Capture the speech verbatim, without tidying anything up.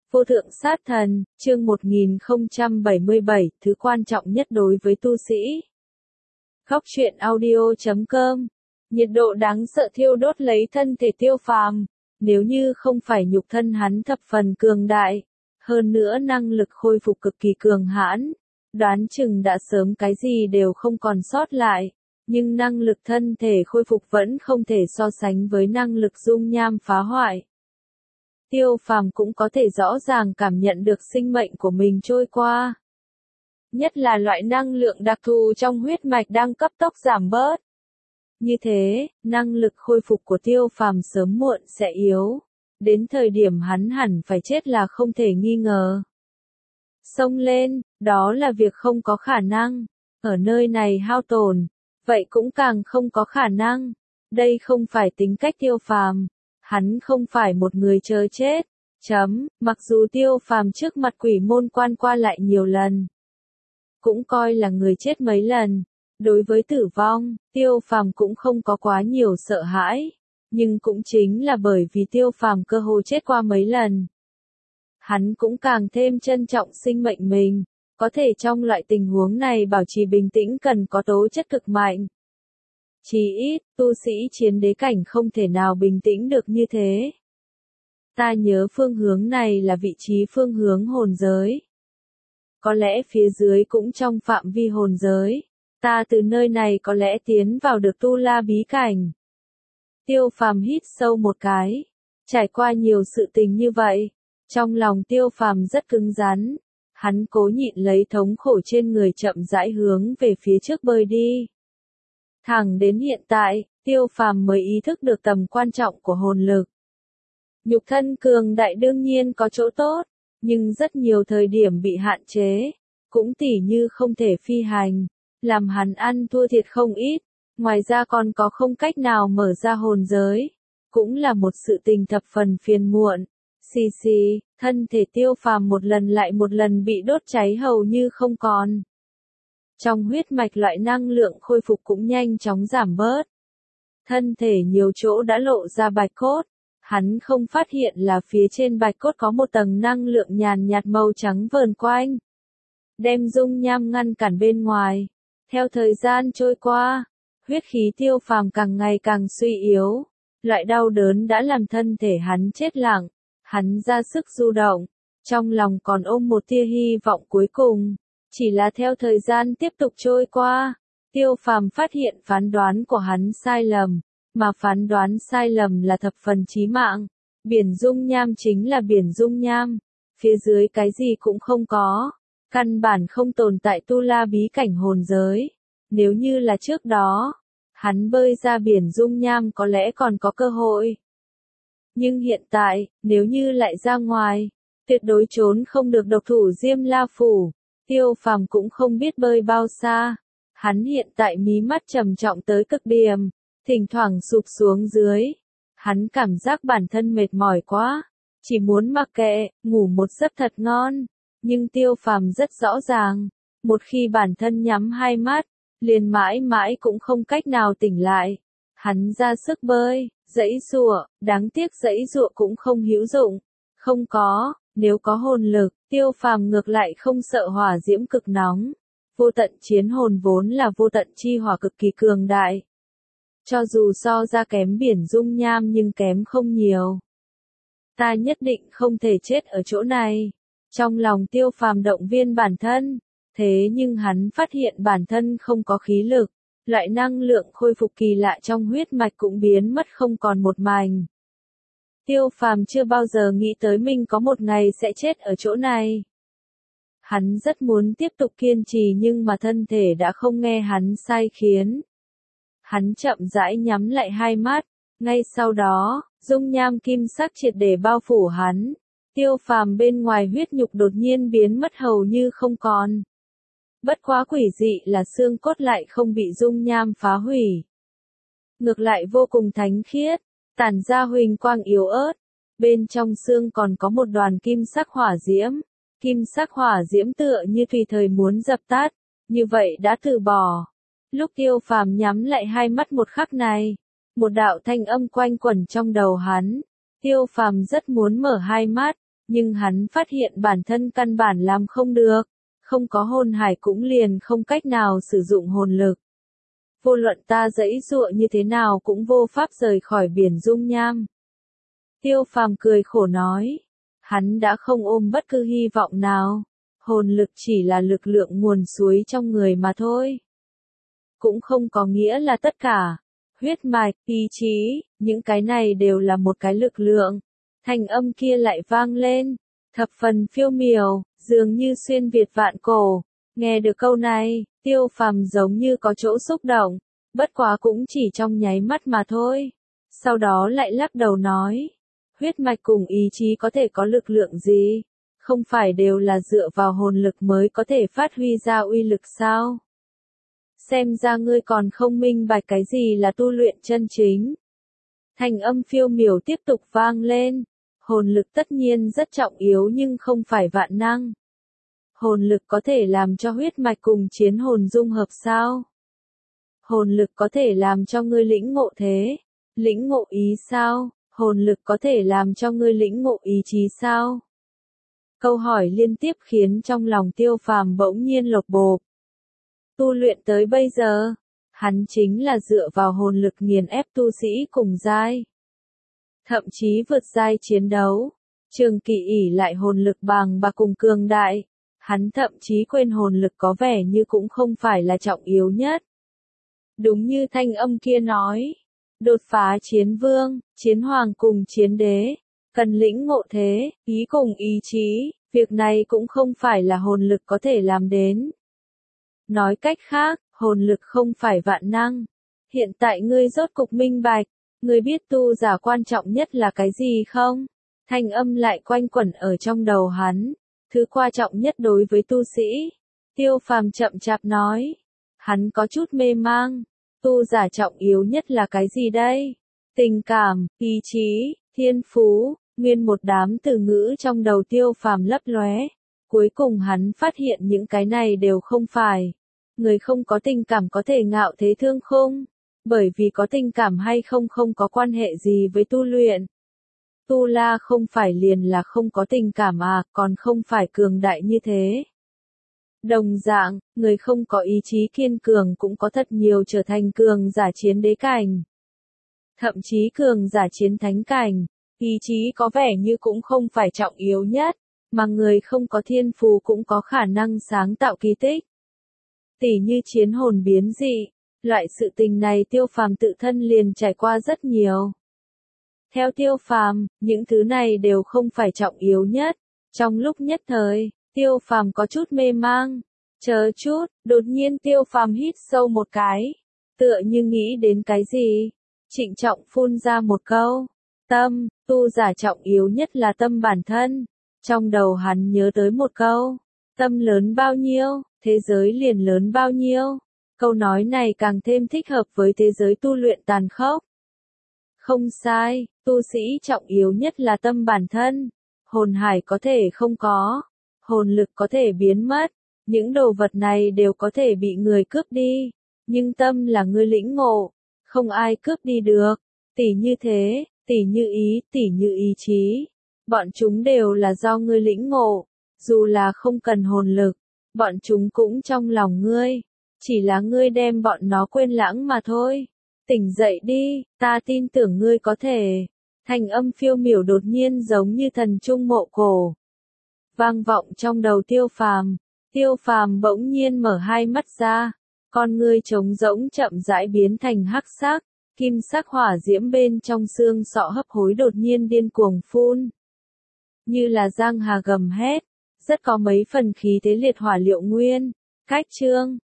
Vô thượng sát thần, chương một nghìn không trăm bảy mươi bảy, thứ quan trọng nhất đối với tu sĩ. Góc truyện audio chấm com. Nhiệt độ đáng sợ thiêu đốt lấy thân thể Tiêu Phàm, nếu như không phải nhục thân hắn thập phần cường đại, hơn nữa năng lực khôi phục cực kỳ cường hãn, đoán chừng đã sớm cái gì đều không còn sót lại, nhưng năng lực thân thể khôi phục vẫn không thể so sánh với năng lực dung nham phá hoại. Tiêu Phàm cũng có thể rõ ràng cảm nhận được sinh mệnh của mình trôi qua. Nhất là loại năng lượng đặc thù trong huyết mạch đang cấp tốc giảm bớt. Như thế, năng lực khôi phục của Tiêu Phàm sớm muộn sẽ yếu. Đến thời điểm hắn hẳn phải chết là không thể nghi ngờ. Xông lên, đó là việc không có khả năng. Ở nơi này hao tổn, vậy cũng càng không có khả năng. Đây không phải tính cách Tiêu Phàm. Hắn không phải một người chờ chết. Chấm, mặc dù Tiêu Phàm trước mặt quỷ môn quan qua lại nhiều lần, cũng coi là người chết mấy lần. Đối với tử vong, Tiêu Phàm cũng không có quá nhiều sợ hãi, nhưng cũng chính là bởi vì Tiêu Phàm cơ hồ chết qua mấy lần, hắn cũng càng thêm trân trọng sinh mệnh mình. Có thể trong loại tình huống này bảo trì bình tĩnh cần có tố chất cực mạnh. Chỉ ít, tu sĩ chiến đế cảnh không thể nào bình tĩnh được như thế. Ta nhớ phương hướng này là vị trí phương hướng hồn giới. Có lẽ phía dưới cũng trong phạm vi hồn giới. Ta từ nơi này có lẽ tiến vào được tu la bí cảnh. Tiêu Phàm hít sâu một cái. Trải qua nhiều sự tình như vậy, trong lòng Tiêu Phàm rất cứng rắn. Hắn cố nhịn lấy thống khổ trên người chậm rãi hướng về phía trước bơi đi. Thẳng đến hiện tại, Tiêu Phàm mới ý thức được tầm quan trọng của hồn lực. Nhục thân cường đại đương nhiên có chỗ tốt, nhưng rất nhiều thời điểm bị hạn chế, cũng tỉ như không thể phi hành, làm hắn ăn thua thiệt không ít, ngoài ra còn có không cách nào mở ra hồn giới, cũng là một sự tình thập phần phiền muộn. Xì xì, thân thể Tiêu Phàm một lần lại một lần bị đốt cháy hầu như không còn. Trong huyết mạch loại năng lượng khôi phục cũng nhanh chóng giảm bớt. Thân thể nhiều chỗ đã lộ ra bạch cốt. Hắn không phát hiện là phía trên bạch cốt có một tầng năng lượng nhàn nhạt màu trắng vờn quanh, đem dung nham ngăn cản bên ngoài. Theo thời gian trôi qua, huyết khí Tiêu Phàm càng ngày càng suy yếu. Loại đau đớn đã làm thân thể hắn chết lặng. Hắn ra sức du động, trong lòng còn ôm một tia hy vọng cuối cùng. Chỉ là theo thời gian tiếp tục trôi qua, Tiêu Phàm phát hiện phán đoán của hắn sai lầm, mà phán đoán sai lầm là thập phần chí mạng. Biển dung nham chính là biển dung nham, phía dưới cái gì cũng không có, căn bản không tồn tại tu la bí cảnh hồn giới. Nếu như là trước đó, hắn bơi ra biển dung nham có lẽ còn có cơ hội. Nhưng hiện tại, nếu như lại ra ngoài, tuyệt đối trốn không được độc thủ Diêm La Phủ. Tiêu Phàm cũng không biết bơi bao xa. Hắn hiện tại mí mắt trầm trọng tới cực điểm, thỉnh thoảng sụp xuống dưới. Hắn cảm giác bản thân mệt mỏi quá, chỉ muốn mặc kệ, ngủ một giấc thật ngon. Nhưng Tiêu Phàm rất rõ ràng, một khi bản thân nhắm hai mắt, liền mãi mãi cũng không cách nào tỉnh lại. Hắn ra sức bơi, giãy giụa, đáng tiếc giãy giụa cũng không hữu dụng. Không có, nếu có hồn lực, Tiêu Phàm ngược lại không sợ hỏa diễm cực nóng. Vô tận chiến hồn vốn là vô tận chi hỏa cực kỳ cường đại. Cho dù so ra kém biển dung nham nhưng kém không nhiều. Ta nhất định không thể chết ở chỗ này. Trong lòng Tiêu Phàm động viên bản thân, thế nhưng hắn phát hiện bản thân không có khí lực. Loại năng lượng khôi phục kỳ lạ trong huyết mạch cũng biến mất không còn một mảnh. Tiêu Phàm chưa bao giờ nghĩ tới mình có một ngày sẽ chết ở chỗ này. Hắn rất muốn tiếp tục kiên trì nhưng mà thân thể đã không nghe hắn sai khiến. Hắn chậm rãi nhắm lại hai mắt, ngay sau đó, dung nham kim sắc triệt để bao phủ hắn. Tiêu Phàm bên ngoài huyết nhục đột nhiên biến mất hầu như không còn. Bất quá quỷ dị là xương cốt lại không bị dung nham phá hủy. Ngược lại vô cùng thánh khiết, tản ra huỳnh quang yếu ớt. Bên trong xương còn có một đoàn kim sắc hỏa diễm. Kim sắc hỏa diễm tựa như tùy thời muốn dập tắt, như vậy đã từ bỏ. Lúc Tiêu Phàm nhắm lại hai mắt một khắc này, một đạo thanh âm quanh quẩn trong đầu hắn. Tiêu Phàm rất muốn mở hai mắt, Nhưng hắn phát hiện bản thân căn bản làm không được, không có hồn hải cũng liền không cách nào sử dụng hồn lực. Vô luận ta giãy giụa như thế nào cũng vô pháp rời khỏi biển dung nham. Tiêu Phàm cười khổ nói, hắn đã không ôm bất cứ hy vọng nào, hồn lực chỉ là lực lượng nguồn suối trong người mà thôi. Cũng không có nghĩa là tất cả, huyết mạch, ý chí, những cái này đều là một cái lực lượng. Thanh âm kia lại vang lên, thập phần phiêu miểu, dường như xuyên việt vạn cổ. Nghe được câu này, Tiêu Phàm giống như có chỗ xúc động, bất quá cũng chỉ trong nháy mắt mà thôi. Sau đó lại lắc đầu nói, huyết mạch cùng ý chí có thể có lực lượng gì? Không phải đều là dựa vào hồn lực mới có thể phát huy ra uy lực sao? Xem ra ngươi còn không minh bạch cái gì là tu luyện chân chính. Thanh âm phiêu miểu tiếp tục vang lên, hồn lực tất nhiên rất trọng yếu nhưng không phải vạn năng. Hồn lực có thể làm cho huyết mạch cùng chiến hồn dung hợp sao? Hồn lực có thể làm cho ngươi lĩnh ngộ thế, lĩnh ngộ ý sao? Hồn lực có thể làm cho ngươi lĩnh ngộ ý chí sao? Câu hỏi liên tiếp khiến trong lòng Tiêu Phàm bỗng nhiên lột bột. Tu luyện tới bây giờ, hắn chính là dựa vào hồn lực nghiền ép tu sĩ cùng giai. Thậm chí vượt giai chiến đấu, Trường Kỳ ỷ lại hồn lực bằng và cùng cường đại, hắn thậm chí quên hồn lực có vẻ như cũng không phải là trọng yếu nhất. Đúng như thanh âm kia nói, đột phá chiến vương, chiến hoàng cùng chiến đế, cần lĩnh ngộ thế, ý cùng ý chí, việc này cũng không phải là hồn lực có thể làm đến. Nói cách khác, hồn lực không phải vạn năng. Hiện tại ngươi rốt cục minh bạch, ngươi biết tu giả quan trọng nhất là cái gì không? Thanh âm lại quanh quẩn ở trong đầu hắn, thứ quan trọng nhất đối với tu sĩ. Tiêu Phàm chậm chạp nói, hắn có chút mê mang, tu giả trọng yếu nhất là cái gì đây? Tình cảm, ý chí, thiên phú, nguyên một đám từ ngữ trong đầu Tiêu Phàm lấp lóe. Cuối cùng hắn phát hiện những cái này đều không phải. Người không có tình cảm có thể ngạo thế thương khung, bởi vì có tình cảm hay không không có quan hệ gì với tu luyện. Tu La không phải liền là không có tình cảm à, còn không phải cường đại như thế. Đồng dạng, người không có ý chí kiên cường cũng có thật nhiều trở thành cường giả chiến đế cảnh. Thậm chí cường giả chiến thánh cảnh, ý chí có vẻ như cũng không phải trọng yếu nhất, mà người không có thiên phú cũng có khả năng sáng tạo kỳ tích. Tỉ như chiến hồn biến dị, loại sự tình này Tiêu Phàm tự thân liền trải qua rất nhiều. Theo Tiêu Phàm, những thứ này đều không phải trọng yếu nhất. Trong lúc nhất thời, Tiêu Phàm có chút mê mang. Chờ chút, đột nhiên Tiêu Phàm hít sâu một cái, tựa như nghĩ đến cái gì, trịnh trọng phun ra một câu, tâm, tu giả trọng yếu nhất là tâm bản thân. Trong đầu hắn nhớ tới một câu, tâm lớn bao nhiêu, thế giới liền lớn bao nhiêu. Câu nói này càng thêm thích hợp với thế giới tu luyện tàn khốc. Không sai, tu sĩ trọng yếu nhất là tâm bản thân. Hồn hải có thể không có, hồn lực có thể biến mất, những đồ vật này đều có thể bị người cướp đi, nhưng tâm là người lĩnh ngộ, không ai cướp đi được. Tỉ như thế, tỉ như ý, tỉ như ý chí, bọn chúng đều là do ngươi lĩnh ngộ, dù là không cần hồn lực, bọn chúng cũng trong lòng ngươi, chỉ là ngươi đem bọn nó quên lãng mà thôi. Tỉnh dậy đi, ta tin tưởng ngươi có thể. Thanh âm phiêu miểu đột nhiên giống như thần trung mộ cổ, vang vọng trong đầu Tiêu Phàm. Tiêu Phàm bỗng nhiên mở hai mắt ra, con ngươi trống rỗng chậm rãi biến thành hắc sắc, kim sắc hỏa diễm bên trong xương sọ hấp hối đột nhiên điên cuồng phun, như là giang hà gầm hét, rất có mấy phần khí thế liệt hỏa liệu nguyên. Cách chương